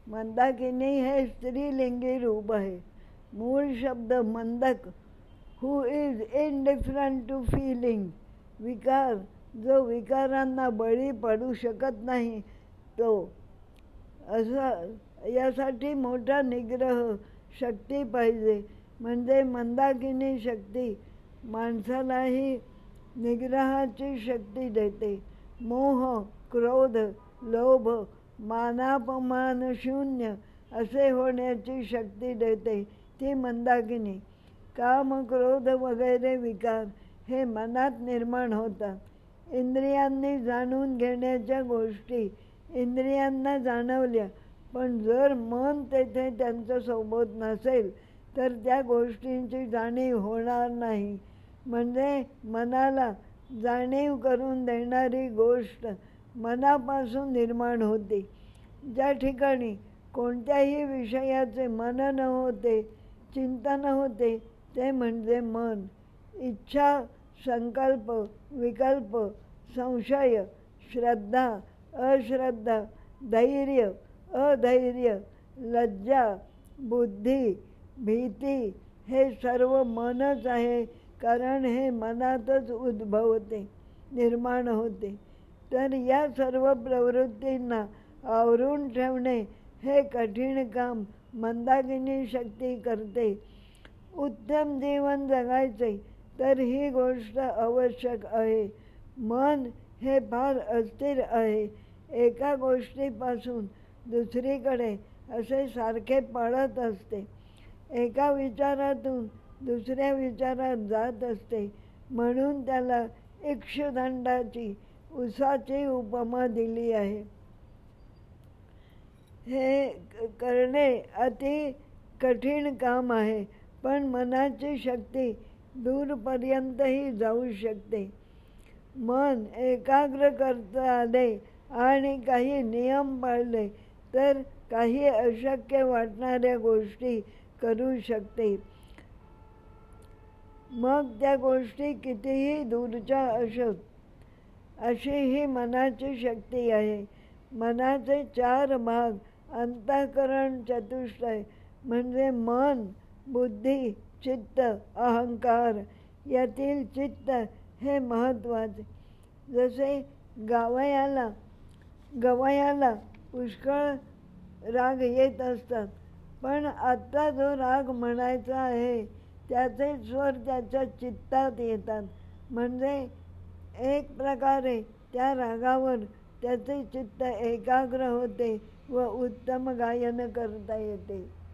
मंदाकिनी हे स्त्रीलिंगी रूप आहे. मूळ शब्द मंदक, who is indifferent to feeling. विकार, जो विकारांना बळी पडू शकत नाही तो. यासाठी मोठा निग्रह शक्ती पाहिजे. म्हणजे मंदाकिनी शक्ती माणसालाही निग्रहाची शक्ती देते. मोह, क्रोध, लोभ, मानापमान शून्य असे होण्याची शक्ती देते ती मंदाकिनी. काम, क्रोध वगैरे विकार हे मनात निर्माण होतात. इंद्रियांनी जाणून घेण्याच्या गोष्टी इंद्रियांना जाणवल्या, पण जर मन तेथे त्यांच्या सोबत नसेल तर त्या गोष्टींची जाणीव होणार नाही. म्हणजे मनाला जाणीव करून देणारी गोष्ट मनापासून निर्माण होते. ज्या ठिकाणी कोणत्याही विषयाचे मनन होते, चिंतन होते, ते म्हणजे मन. इच्छा, संकल्प, विकल्प, संशय, श्रद्धा, अश्रद्धा, धैर्य, अधैर्य, लज्जा, बुद्धी, भीती हे सर्व मनच आहे. कारण हे मनातच उद्भवते, निर्माण होते. तर या सर्व प्रवृत्तींना आवरून ठेवणे हे कठीण काम मंदाकिनी शक्ती करते. उत्तम जीवन जगायचे तर ही गोष्ट आवश्यक आहे. मन हे फार अस्थिर आहे. एका गोष्टीपासून दुसरीकडे असे सारखे पळत असते. एका विचारातून दुसऱ्या विचारात जात असते. म्हणून त्याला इक्षुदंडाची, उसाची उपमा दिली आहे. हे करणे अति कठीण काम आहे, पण मनाची शक्ती दूरपर्यंतही जाऊ शकते. मन एकाग्र करता आले आणि काही नियम पाळले तर काही अशक्य वाटणाऱ्या गोष्टी करू शकते. मग त्या गोष्टी कितीही दूरच्या असोत. अशी ही मनाची शक्ती आहे. मनाचे 4 भाग अंतःकरण चतुष्टय म्हणजे मन, बुद्धी, चित्त, अहंकार. यातील चित्त हे महत्त्वाचे. जसे गवयाला पुष्कळ राग येत असतात, पण आत्ता जो राग म्हणायचा आहे त्याचे स्वर त्याच्या चित्तात येतात. म्हणजे एक प्रकारे त्या रागावर त्याचे चित्त एकाग्र होते व उत्तम गायन करता येते.